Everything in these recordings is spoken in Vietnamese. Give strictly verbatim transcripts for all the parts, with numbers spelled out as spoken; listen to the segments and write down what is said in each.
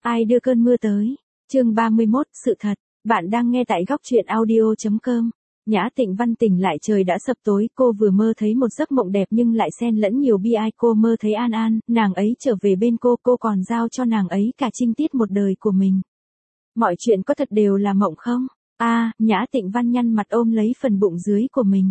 Ai đưa cơn mưa tới? Chương ba mươi mốt, sự thật. Bạn đang nghe tại góc truyện audio chấm com. Nhã Tịnh Văn tỉnh lại trời đã sập tối, cô vừa mơ thấy một giấc mộng đẹp nhưng lại xen lẫn nhiều bi ai. Cô mơ thấy An An, nàng ấy trở về bên cô, cô còn giao cho nàng ấy cả trinh tiết một đời của mình. Mọi chuyện có thật đều là mộng không? A, à, Nhã Tịnh Văn nhăn mặt ôm lấy phần bụng dưới của mình.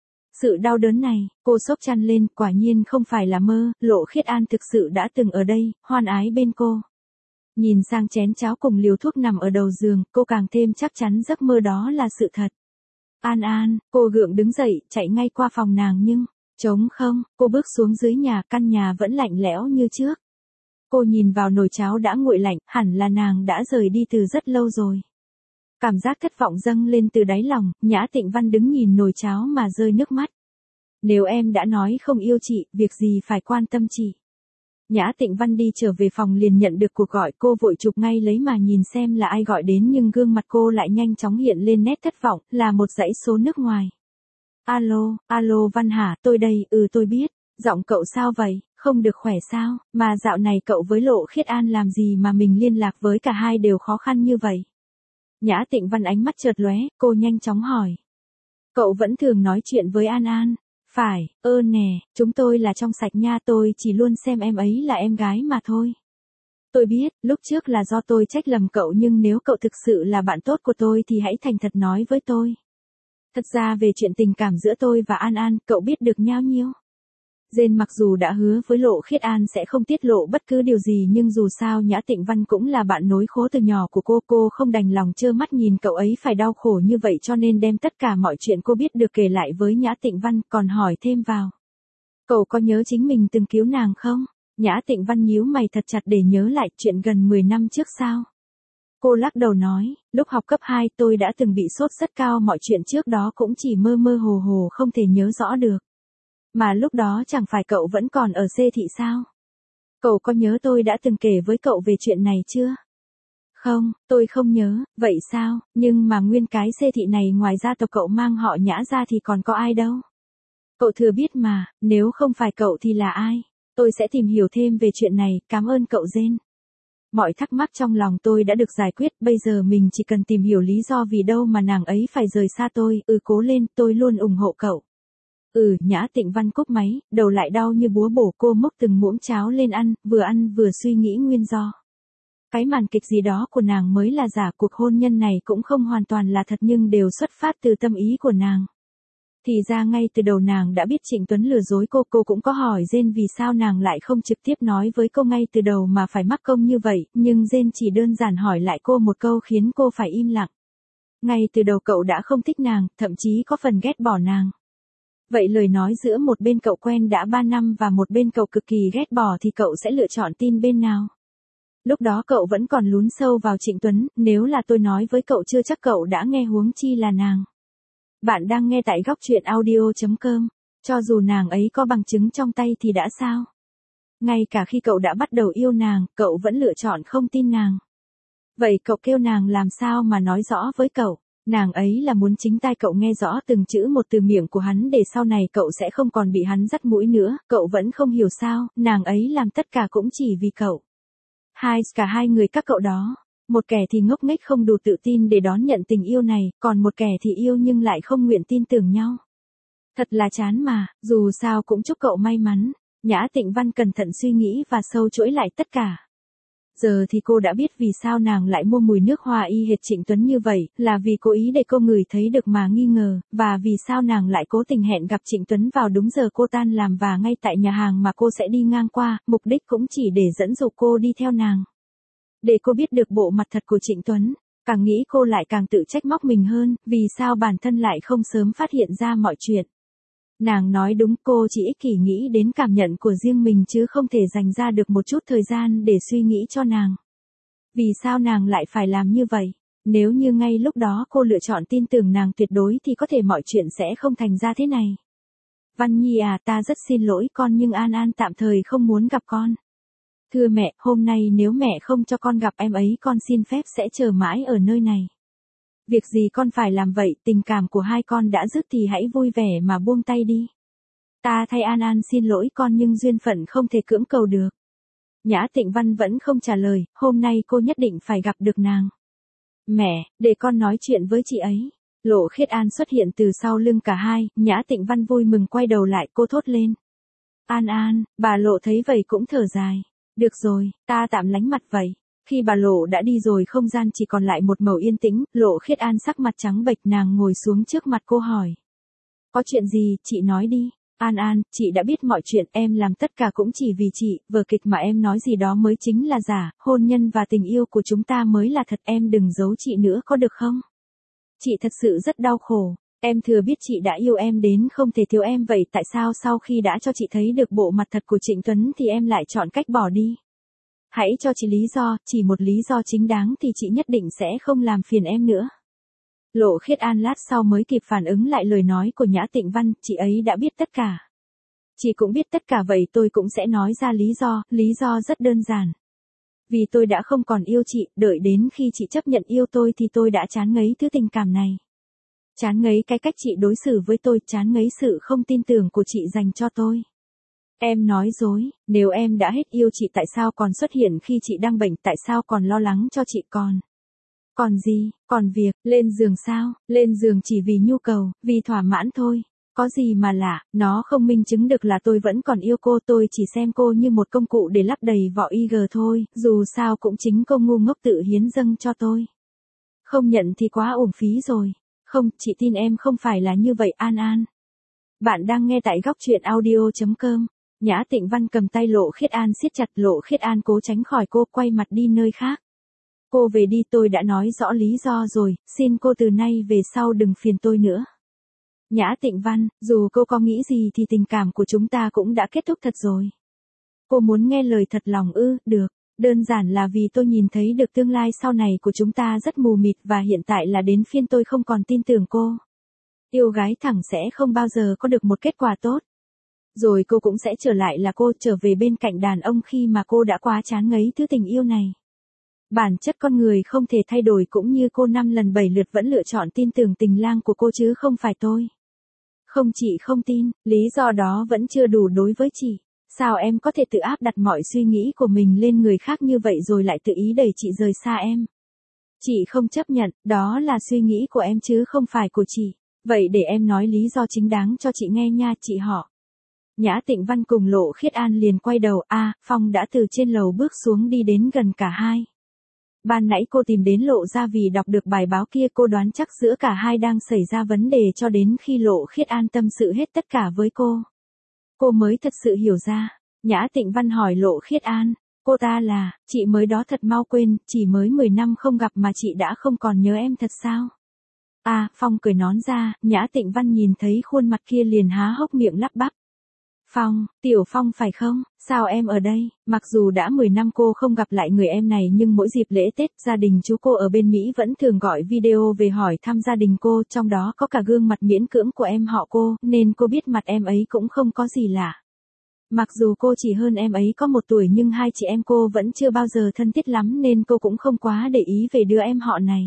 Sự đau đớn này, cô xốc chăn lên, quả nhiên không phải là mơ, Lộ Khiết An thực sự đã từng ở đây, hoan ái bên cô. Nhìn sang chén cháo cùng liều thuốc nằm ở đầu giường, cô càng thêm chắc chắn giấc mơ đó là sự thật. An An, cô gượng đứng dậy, chạy ngay qua phòng nàng nhưng, trống không, cô bước xuống dưới nhà, căn nhà vẫn lạnh lẽo như trước. Cô nhìn vào nồi cháo đã nguội lạnh, hẳn là nàng đã rời đi từ rất lâu rồi. Cảm giác thất vọng dâng lên từ đáy lòng, Nhã Tịnh Văn đứng nhìn nồi cháo mà rơi nước mắt. Nếu em đã nói không yêu chị, việc gì phải quan tâm chị. Nhã Tịnh Văn đi trở về phòng liền nhận được cuộc gọi, cô vội chụp ngay lấy mà nhìn xem là ai gọi đến nhưng gương mặt cô lại nhanh chóng hiện lên nét thất vọng, là một dãy số nước ngoài. Alo, alo Văn hả, tôi đây, ừ tôi biết, giọng cậu sao vậy, không được khỏe sao, mà dạo này cậu với Lộ Khiết An làm gì mà mình liên lạc với cả hai đều khó khăn như vậy. Nhã Tịnh Văn ánh mắt chợt lóe, cô nhanh chóng hỏi. Cậu vẫn thường nói chuyện với An An. Phải, ơ nè, chúng tôi là trong sạch nha, tôi chỉ luôn xem em ấy là em gái mà thôi. Tôi biết, lúc trước là do tôi trách lầm cậu nhưng nếu cậu thực sự là bạn tốt của tôi thì hãy thành thật nói với tôi. Thật ra về chuyện tình cảm giữa tôi và An An, cậu biết được nhao nhiêu. Dên mặc dù đã hứa với Lộ Khiết An sẽ không tiết lộ bất cứ điều gì nhưng dù sao Nhã Tịnh Văn cũng là bạn nối khố từ nhỏ của cô, cô không đành lòng trơ mắt nhìn cậu ấy phải đau khổ như vậy cho nên đem tất cả mọi chuyện cô biết được kể lại với Nhã Tịnh Văn, còn hỏi thêm vào. Cậu có nhớ chính mình từng cứu nàng không? Nhã Tịnh Văn nhíu mày thật chặt để nhớ lại chuyện gần mười năm trước sao? Cô lắc đầu nói, lúc học cấp hai tôi đã từng bị sốt rất cao, mọi chuyện trước đó cũng chỉ mơ mơ hồ hồ không thể nhớ rõ được. Mà lúc đó chẳng phải cậu vẫn còn ở xê thị sao? Cậu có nhớ tôi đã từng kể với cậu về chuyện này chưa? Không, tôi không nhớ, vậy sao, nhưng mà nguyên cái xê thị này ngoài gia tộc cậu mang họ Nhã ra thì còn có ai đâu. Cậu thừa biết mà, nếu không phải cậu thì là ai? Tôi sẽ tìm hiểu thêm về chuyện này, cảm ơn cậu Dên. Mọi thắc mắc trong lòng tôi đã được giải quyết, bây giờ mình chỉ cần tìm hiểu lý do vì đâu mà nàng ấy phải rời xa tôi, ừ cố lên, tôi luôn ủng hộ cậu. Ừ, Nhã Tịnh Văn cúp máy, đầu lại đau như búa bổ, cô múc từng muỗng cháo lên ăn, vừa ăn vừa suy nghĩ nguyên do. Cái màn kịch gì đó của nàng mới là giả, cuộc hôn nhân này cũng không hoàn toàn là thật nhưng đều xuất phát từ tâm ý của nàng. Thì ra ngay từ đầu nàng đã biết Trịnh Tuấn lừa dối cô, cô cũng có hỏi Dên vì sao nàng lại không trực tiếp nói với cô ngay từ đầu mà phải mắc công như vậy, nhưng Dên chỉ đơn giản hỏi lại cô một câu khiến cô phải im lặng. Ngay từ đầu cậu đã không thích nàng, thậm chí có phần ghét bỏ nàng. Vậy lời nói giữa một bên cậu quen đã ba năm và một bên cậu cực kỳ ghét bỏ thì cậu sẽ lựa chọn tin bên nào? Lúc đó cậu vẫn còn lún sâu vào Trịnh Tuấn, nếu là tôi nói với cậu chưa chắc cậu đã nghe, huống chi là nàng. Bạn đang nghe tại góc truyện audio chấm com, cho dù nàng ấy có bằng chứng trong tay thì đã sao? Ngay cả khi cậu đã bắt đầu yêu nàng, cậu vẫn lựa chọn không tin nàng. Vậy cậu kêu nàng làm sao mà nói rõ với cậu? Nàng ấy là muốn chính tai cậu nghe rõ từng chữ một từ miệng của hắn để sau này cậu sẽ không còn bị hắn dắt mũi nữa, cậu vẫn không hiểu sao, nàng ấy làm tất cả cũng chỉ vì cậu. Hai, cả hai người các cậu đó, một kẻ thì ngốc nghếch không đủ tự tin để đón nhận tình yêu này, còn một kẻ thì yêu nhưng lại không nguyện tin tưởng nhau. Thật là chán mà, dù sao cũng chúc cậu may mắn. Nhã Tịnh Văn cẩn thận suy nghĩ và sâu chuỗi lại tất cả. Giờ thì cô đã biết vì sao nàng lại mua mùi nước hoa y hệt Trịnh Tuấn như vậy, là vì cố ý để cô ngửi thấy được mà nghi ngờ, và vì sao nàng lại cố tình hẹn gặp Trịnh Tuấn vào đúng giờ cô tan làm và ngay tại nhà hàng mà cô sẽ đi ngang qua, mục đích cũng chỉ để dẫn dụ cô đi theo nàng. Để cô biết được bộ mặt thật của Trịnh Tuấn, càng nghĩ cô lại càng tự trách móc mình hơn, vì sao bản thân lại không sớm phát hiện ra mọi chuyện. Nàng nói đúng, cô chỉ ích kỷ nghĩ đến cảm nhận của riêng mình chứ không thể dành ra được một chút thời gian để suy nghĩ cho nàng. Vì sao nàng lại phải làm như vậy? Nếu như ngay lúc đó cô lựa chọn tin tưởng nàng tuyệt đối thì có thể mọi chuyện sẽ không thành ra thế này. Văn Nhi à, ta rất xin lỗi con nhưng An An tạm thời không muốn gặp con. Thưa mẹ, hôm nay nếu mẹ không cho con gặp em ấy con xin phép sẽ chờ mãi ở nơi này. Việc gì con phải làm vậy, tình cảm của hai con đã dứt thì hãy vui vẻ mà buông tay đi. Ta thay An An xin lỗi con nhưng duyên phận không thể cưỡng cầu được. Nhã Tịnh Văn vẫn không trả lời, hôm nay cô nhất định phải gặp được nàng. Mẹ, để con nói chuyện với chị ấy. Lộ Khiết An xuất hiện từ sau lưng cả hai, Nhã Tịnh Văn vui mừng quay đầu lại, cô thốt lên. An An, bà Lộ thấy vậy cũng thở dài. Được rồi, ta tạm lánh mặt vậy. Khi bà Lộ đã đi rồi không gian chỉ còn lại một màu yên tĩnh, Lộ Khiết An sắc mặt trắng bệch, nàng ngồi xuống trước mặt cô hỏi. Có chuyện gì, chị nói đi. An An, chị đã biết mọi chuyện, em làm tất cả cũng chỉ vì chị, vở kịch mà em nói gì đó mới chính là giả, hôn nhân và tình yêu của chúng ta mới là thật, em đừng giấu chị nữa có được không? Chị thật sự rất đau khổ, em thừa biết chị đã yêu em đến không thể thiếu em, vậy tại sao sau khi đã cho chị thấy được bộ mặt thật của Trịnh Tuấn thì em lại chọn cách bỏ đi? Hãy cho chị lý do, chỉ một lý do chính đáng thì chị nhất định sẽ không làm phiền em nữa. Lộ Khiết An lát sau mới kịp phản ứng lại lời nói của Nhã Tịnh Văn, chị ấy đã biết tất cả. Chị cũng biết tất cả vậy tôi cũng sẽ nói ra lý do, lý do rất đơn giản. Vì tôi đã không còn yêu chị, đợi đến khi chị chấp nhận yêu tôi thì tôi đã chán ngấy thứ tình cảm này. Chán ngấy cái cách chị đối xử với tôi, chán ngấy sự không tin tưởng của chị dành cho tôi. Em nói dối, nếu em đã hết yêu chị tại sao còn xuất hiện khi chị đang bệnh, tại sao còn lo lắng cho chị còn? Còn gì, còn việc, lên giường sao, lên giường chỉ vì nhu cầu, vì thỏa mãn thôi. Có gì mà lạ, nó không minh chứng được là tôi vẫn còn yêu cô, tôi chỉ xem cô như một công cụ để lắp đầy vỏ i giê thôi, dù sao cũng chính cô ngu ngốc tự hiến dâng cho tôi. Không nhận thì quá uổng phí rồi. Không, chị tin em không phải là như vậy An An. Bạn đang nghe tại góc truyện audio chấm com. Nhã Tịnh Văn cầm tay Lộ Khiết An siết chặt, Lộ Khiết An cố tránh khỏi cô, quay mặt đi nơi khác. Cô về đi, tôi đã nói rõ lý do rồi, xin cô từ nay về sau đừng phiền tôi nữa. Nhã Tịnh Văn, dù cô có nghĩ gì thì tình cảm của chúng ta cũng đã kết thúc thật rồi. Cô muốn nghe lời thật lòng ư, được, đơn giản là vì tôi nhìn thấy được tương lai sau này của chúng ta rất mù mịt và hiện tại là đến phiên tôi không còn tin tưởng cô. Yêu gái thẳng sẽ không bao giờ có được một kết quả tốt. Rồi cô cũng sẽ trở lại là cô, trở về bên cạnh đàn ông khi mà cô đã quá chán ngấy thứ tình yêu này. Bản chất con người không thể thay đổi, cũng như cô năm lần bảy lượt vẫn lựa chọn tin tưởng tình lang của cô chứ không phải tôi. Không, chị không tin, lý do đó vẫn chưa đủ đối với chị. Sao em có thể tự áp đặt mọi suy nghĩ của mình lên người khác như vậy rồi lại tự ý đẩy chị rời xa em? Chị không chấp nhận, đó là suy nghĩ của em chứ không phải của chị. Vậy để em nói lý do chính đáng cho chị nghe nha, chị họ. Nhã Tịnh Văn cùng Lộ Khiết An liền quay đầu, a, à, Phong đã từ trên lầu bước xuống đi đến gần cả hai. Ban nãy cô tìm đến Lộ ra vì đọc được bài báo kia, cô đoán chắc giữa cả hai đang xảy ra vấn đề cho đến khi Lộ Khiết An tâm sự hết tất cả với cô. Cô mới thật sự hiểu ra. Nhã Tịnh Văn hỏi Lộ Khiết An, cô ta là, chị mới đó thật mau quên, chỉ mới mười năm không gặp mà chị đã không còn nhớ em thật sao? À, Phong cười nón ra, Nhã Tịnh Văn nhìn thấy khuôn mặt kia liền há hốc miệng lắp bắp. Phong, Tiểu Phong phải không, sao em ở đây? Mặc dù đã mười năm cô không gặp lại người em này nhưng mỗi dịp lễ Tết, gia đình chú cô ở bên Mỹ vẫn thường gọi video về hỏi thăm gia đình cô, trong đó có cả gương mặt miễn cưỡng của em họ cô, nên cô biết mặt em ấy cũng không có gì lạ. Mặc dù cô chỉ hơn em ấy có một tuổi nhưng hai chị em cô vẫn chưa bao giờ thân thiết lắm nên cô cũng không quá để ý về đứa em họ này.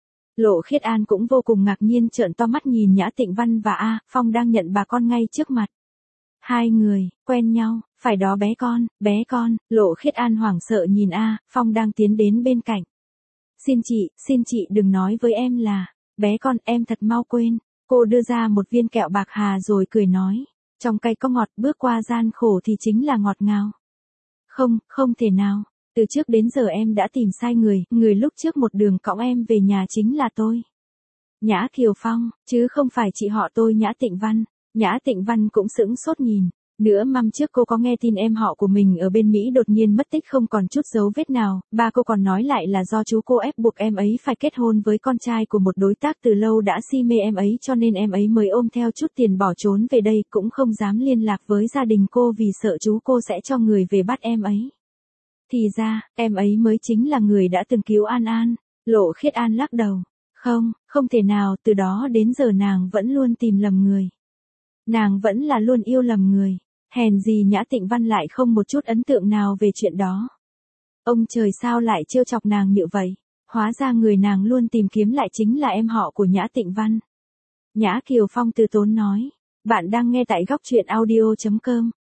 Lộ Khiết An cũng vô cùng ngạc nhiên trợn to mắt nhìn Nhã Tịnh Văn và A, Phong đang nhận bà con ngay trước mặt. Hai người, quen nhau, phải đó bé con, bé con, Lộ Khiết An hoảng sợ nhìn A, Phong đang tiến đến bên cạnh. Xin chị, xin chị đừng nói với em là, bé con, em thật mau quên. Cô đưa ra một viên kẹo bạc hà rồi cười nói, trong cay có ngọt, bước qua gian khổ thì chính là ngọt ngào. Không, không thể nào, từ trước đến giờ em đã tìm sai người, người lúc trước một đường cõng em về nhà chính là tôi. Nhã Kiều Phong, chứ không phải chị họ tôi Nhã Tịnh Văn. Nhã Tịnh Văn cũng sững sốt nhìn. Nửa năm trước cô có nghe tin em họ của mình ở bên Mỹ đột nhiên mất tích không còn chút dấu vết nào, ba cô còn nói lại là do chú cô ép buộc em ấy phải kết hôn với con trai của một đối tác từ lâu đã si mê em ấy cho nên em ấy mới ôm theo chút tiền bỏ trốn về đây, cũng không dám liên lạc với gia đình cô vì sợ chú cô sẽ cho người về bắt em ấy. Thì ra, em ấy mới chính là người đã từng cứu An An. Lộ Khiết An lắc đầu. Không, không thể nào, từ đó đến giờ nàng vẫn luôn tìm lầm người. Nàng vẫn là luôn yêu lầm người. Hèn gì Nhã Tịnh Văn lại không một chút ấn tượng nào về chuyện đó. Ông trời sao lại trêu chọc nàng như vậy? Hóa ra người nàng luôn tìm kiếm lại chính là em họ của Nhã Tịnh Văn. Nhã Kiều Phong từ tốn nói. Bạn đang nghe tại góc truyện audio chấm com.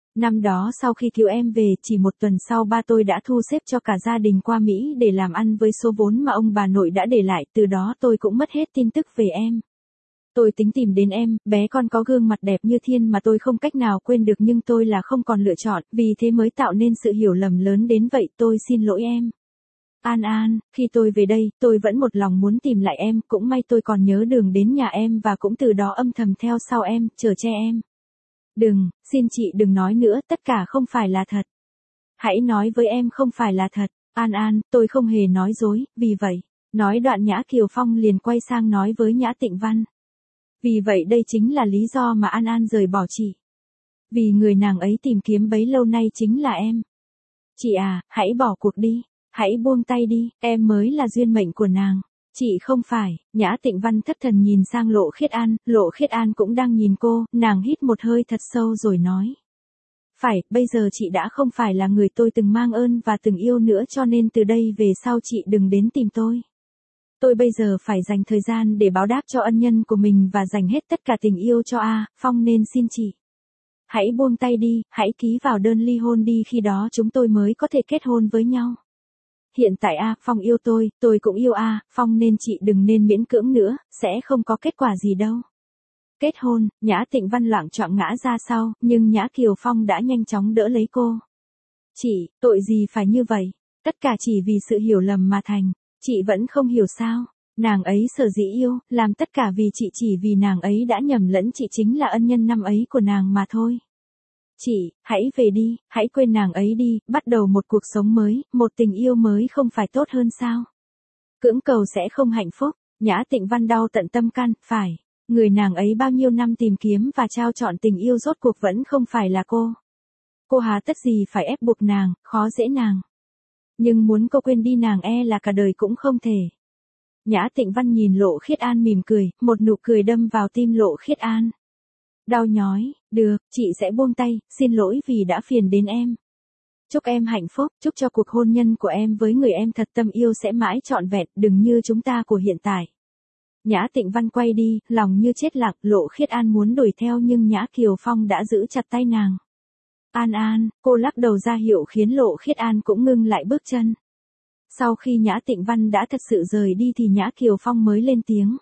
Năm đó sau khi cứu em về, chỉ một tuần sau ba tôi đã thu xếp cho cả gia đình qua Mỹ để làm ăn với số vốn mà ông bà nội đã để lại, từ đó tôi cũng mất hết tin tức về em. Tôi tính tìm đến em, bé con có gương mặt đẹp như thiên mà tôi không cách nào quên được, nhưng tôi là không còn lựa chọn, vì thế mới tạo nên sự hiểu lầm lớn đến vậy, tôi xin lỗi em. An An, khi tôi về đây, tôi vẫn một lòng muốn tìm lại em, cũng may tôi còn nhớ đường đến nhà em và cũng từ đó âm thầm theo sau em, chở che em. Đừng, xin chị đừng nói nữa, tất cả không phải là thật. Hãy nói với em không phải là thật. An An, tôi không hề nói dối, vì vậy. Nói đoạn Nhã Kiều Phong liền quay sang nói với Nhã Tịnh Văn. Vì vậy đây chính là lý do mà An An rời bỏ chị. Vì người nàng ấy tìm kiếm bấy lâu nay chính là em. Chị à, hãy bỏ cuộc đi. Hãy buông tay đi, em mới là duyên mệnh của nàng. Chị không phải. Nhã Tịnh Văn thất thần nhìn sang Lộ Khiết An, Lộ Khiết An cũng đang nhìn cô, nàng hít một hơi thật sâu rồi nói. Phải, bây giờ chị đã không phải là người tôi từng mang ơn và từng yêu nữa, cho nên từ đây về sau chị đừng đến tìm tôi. Tôi bây giờ phải dành thời gian để báo đáp cho ân nhân của mình và dành hết tất cả tình yêu cho A, Phong, nên xin chị. Hãy buông tay đi, hãy ký vào đơn ly hôn đi, khi đó chúng tôi mới có thể kết hôn với nhau. Hiện tại A, Phong yêu tôi, tôi cũng yêu A, Phong, nên chị đừng nên miễn cưỡng nữa, sẽ không có kết quả gì đâu. Kết hôn, Nhã Tịnh Văn loạng choạng ngã ra sau, nhưng Nhã Kiều Phong đã nhanh chóng đỡ lấy cô. Chị, tội gì phải như vậy? Tất cả chỉ vì sự hiểu lầm mà thành. Chị vẫn không hiểu sao? Nàng ấy sở dĩ yêu, làm tất cả vì chị, chỉ vì nàng ấy đã nhầm lẫn chị chính là ân nhân năm ấy của nàng mà thôi. Chị, hãy về đi, hãy quên nàng ấy đi, bắt đầu một cuộc sống mới, một tình yêu mới không phải tốt hơn sao? Cưỡng cầu sẽ không hạnh phúc. Nhã Tịnh Văn đau tận tâm can, phải. Người nàng ấy bao nhiêu năm tìm kiếm và trao chọn tình yêu rốt cuộc vẫn không phải là cô. Cô há tất gì phải ép buộc nàng, khó dễ nàng. Nhưng muốn cô quên đi nàng e là cả đời cũng không thể. Nhã Tịnh Văn nhìn Lộ Khiết An mỉm cười, một nụ cười đâm vào tim Lộ Khiết An. Đau nhói, được, chị sẽ buông tay, xin lỗi vì đã phiền đến em. Chúc em hạnh phúc, chúc cho cuộc hôn nhân của em với người em thật tâm yêu sẽ mãi trọn vẹn, đừng như chúng ta của hiện tại. Nhã Tịnh Văn quay đi, lòng như chết lặng, Lộ Khiết An muốn đuổi theo nhưng Nhã Kiều Phong đã giữ chặt tay nàng. An An, cô lắc đầu ra hiệu khiến Lộ Khiết An cũng ngưng lại bước chân. Sau khi Nhã Tịnh Văn đã thật sự rời đi thì Nhã Kiều Phong mới lên tiếng.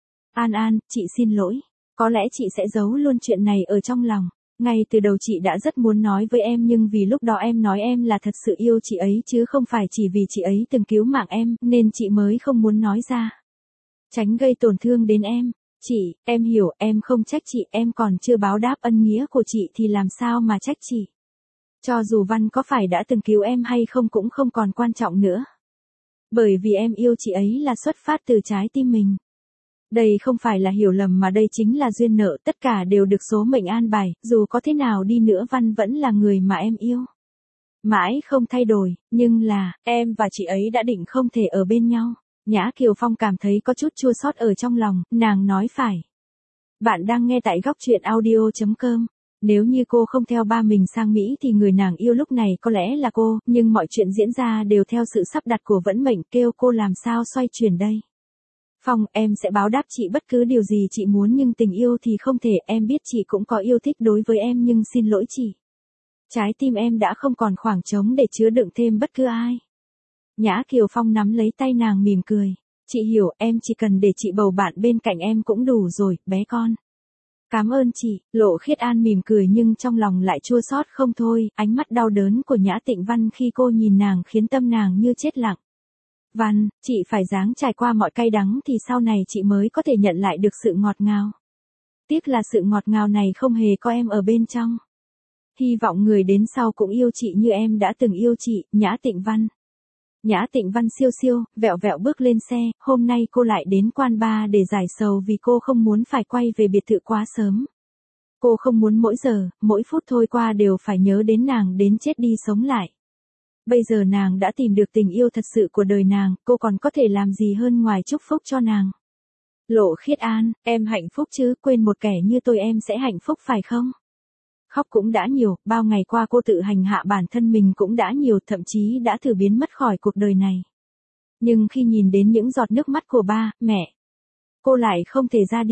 An An, chị xin lỗi. Có lẽ chị sẽ giấu luôn chuyện này ở trong lòng. Ngay từ đầu chị đã rất muốn nói với em, nhưng vì lúc đó em nói em là thật sự yêu chị ấy chứ không phải chỉ vì chị ấy từng cứu mạng em, nên chị mới không muốn nói ra. Tránh gây tổn thương đến em. Chị, em hiểu, em không trách chị, em còn chưa báo đáp ân nghĩa của chị thì làm sao mà trách chị. Cho dù Văn có phải đã từng cứu em hay không cũng không còn quan trọng nữa. Bởi vì em yêu chị ấy là xuất phát từ trái tim mình. Đây không phải là hiểu lầm mà đây chính là duyên nợ, tất cả đều được số mệnh an bài, dù có thế nào đi nữa Văn vẫn là người mà em yêu. Mãi không thay đổi, nhưng là, em và chị ấy đã định không thể ở bên nhau. Nhã Kiều Phong cảm thấy có chút chua xót ở trong lòng, nàng nói phải. Bạn đang nghe tại góc truyện audio chấm com. Nếu như cô không theo ba mình sang Mỹ thì người nàng yêu lúc này có lẽ là cô, nhưng mọi chuyện diễn ra đều theo sự sắp đặt của vận mệnh, kêu cô làm sao xoay chuyển đây. Phong, em sẽ báo đáp chị bất cứ điều gì chị muốn, nhưng tình yêu thì không thể, em biết chị cũng có yêu thích đối với em nhưng xin lỗi chị. Trái tim em đã không còn khoảng trống để chứa đựng thêm bất cứ ai. Nhã Kiều Phong nắm lấy tay nàng mỉm cười. Chị hiểu, em chỉ cần để chị bầu bạn bên cạnh em cũng đủ rồi, bé con. Cảm ơn chị. Lộ Khiết An mỉm cười nhưng trong lòng lại chua xót không thôi, ánh mắt đau đớn của Nhã Tịnh Văn khi cô nhìn nàng khiến tâm nàng như chết lặng. Văn, chị phải ráng trải qua mọi cay đắng thì sau này chị mới có thể nhận lại được sự ngọt ngào. Tiếc là sự ngọt ngào này không hề có em ở bên trong. Hy vọng người đến sau cũng yêu chị như em đã từng yêu chị, Nhã Tịnh Văn. Nhã Tịnh Văn siêu siêu, vẹo vẹo bước lên xe, hôm nay cô lại đến quán bar để giải sầu vì cô không muốn phải quay về biệt thự quá sớm. Cô không muốn mỗi giờ, mỗi phút trôi qua đều phải nhớ đến nàng đến chết đi sống lại. Bây giờ nàng đã tìm được tình yêu thật sự của đời nàng, cô còn có thể làm gì hơn ngoài chúc phúc cho nàng. Lộ Khiết An, em hạnh phúc chứ, quên một kẻ như tôi em sẽ hạnh phúc phải không? Khóc cũng đã nhiều, bao ngày qua cô tự hành hạ bản thân mình cũng đã nhiều, thậm chí đã thử biến mất khỏi cuộc đời này. Nhưng khi nhìn đến những giọt nước mắt của ba, mẹ, cô lại không thể ra đi.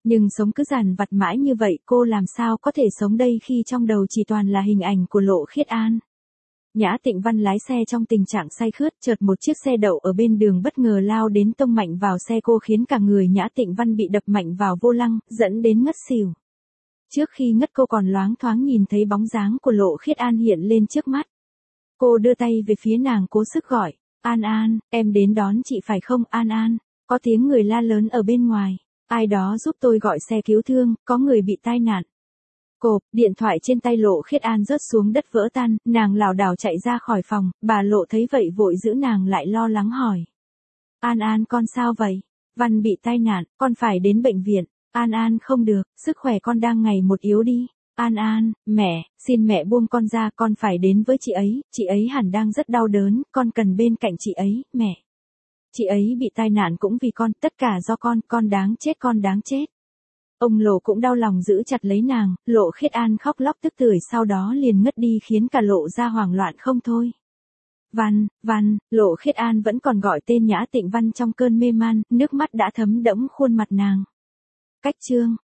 Nhưng sống cứ dằn vặt mãi như vậy cô làm sao có thể sống đây khi trong đầu chỉ toàn là hình ảnh của Lộ Khiết An. Nhã Tịnh Văn lái xe trong tình trạng say khướt, chợt một chiếc xe đậu ở bên đường bất ngờ lao đến tông mạnh vào xe cô khiến cả người Nhã Tịnh Văn bị đập mạnh vào vô lăng, dẫn đến ngất xỉu. Trước khi ngất cô còn loáng thoáng nhìn thấy bóng dáng của Lộ Khiết An hiện lên trước mắt. Cô đưa tay về phía nàng cố sức gọi, An An, em đến đón chị phải không An An? Có tiếng người la lớn ở bên ngoài, ai đó giúp tôi gọi xe cứu thương, có người bị tai nạn. Cộp, điện thoại trên tay Lộ Khiết An rớt xuống đất vỡ tan, nàng lảo đảo chạy ra khỏi phòng, bà Lộ thấy vậy vội giữ nàng lại lo lắng hỏi. An An con sao vậy? Văn bị tai nạn, con phải đến bệnh viện. An An không được, sức khỏe con đang ngày một yếu đi. An An, mẹ, xin mẹ buông con ra, con phải đến với chị ấy, chị ấy hẳn đang rất đau đớn, con cần bên cạnh chị ấy, mẹ. Chị ấy bị tai nạn cũng vì con, tất cả do con, con đáng chết con đáng chết. Ông Lộ cũng đau lòng giữ chặt lấy nàng, Lộ Khiết An khóc lóc tức tưởi sau đó liền ngất đi khiến cả Lộ ra hoảng loạn không thôi. Văn, Văn, Lộ Khiết An vẫn còn gọi tên Nhã Tịnh Văn trong cơn mê man, nước mắt đã thấm đẫm khuôn mặt nàng. Cách chương